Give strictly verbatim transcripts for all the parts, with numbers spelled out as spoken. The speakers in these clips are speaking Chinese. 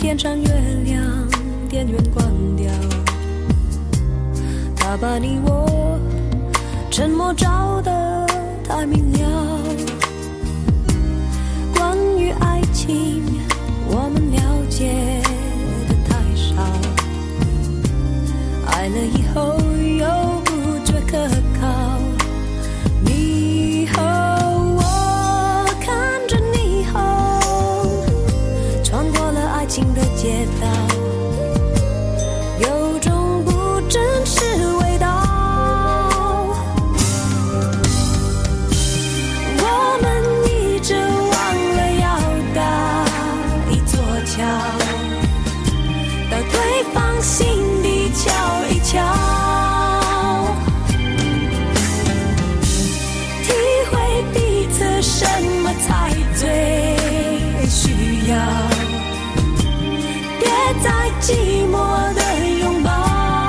点上月亮，电源关掉，他把你我沉默照得太明了。关于爱情，我们了解的太少，爱了以后又不觉可靠。你和我看着霓虹，穿过了爱情的街道，有种不真实味道。我们一直忘了要搭一座桥，到对方心底瞧一瞧，体会彼此什么才最需要，别再寂寞的拥抱。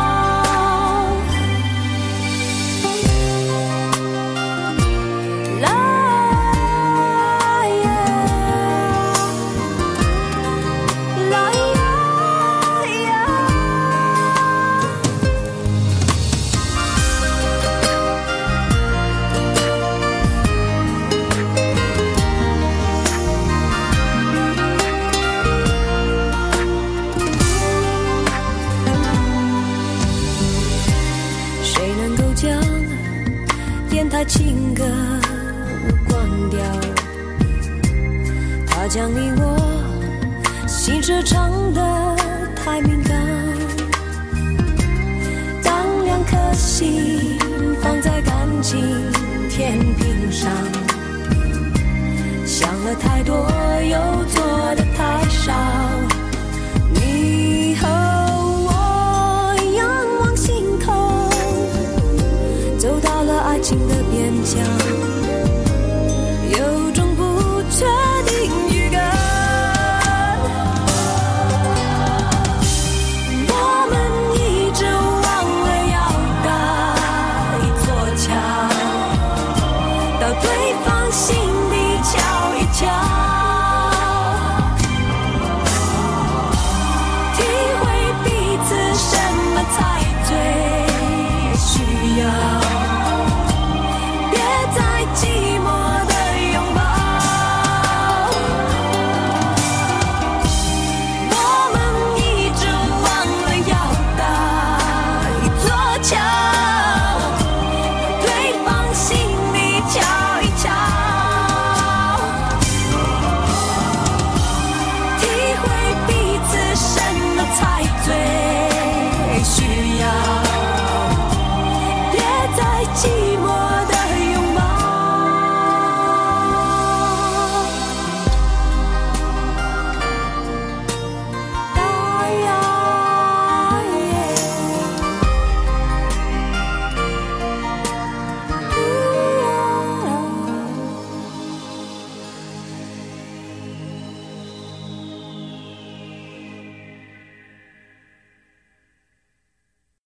情歌关掉，他将你我心事唱得太敏感，当两颗心放在感情天平上，想了太多又做得太少。你和我仰望星空，走到了爱情的边疆，有种不确定预感。我们一直忘了要搭一座桥，到对方心底瞧一瞧，体会彼此什么才最需要，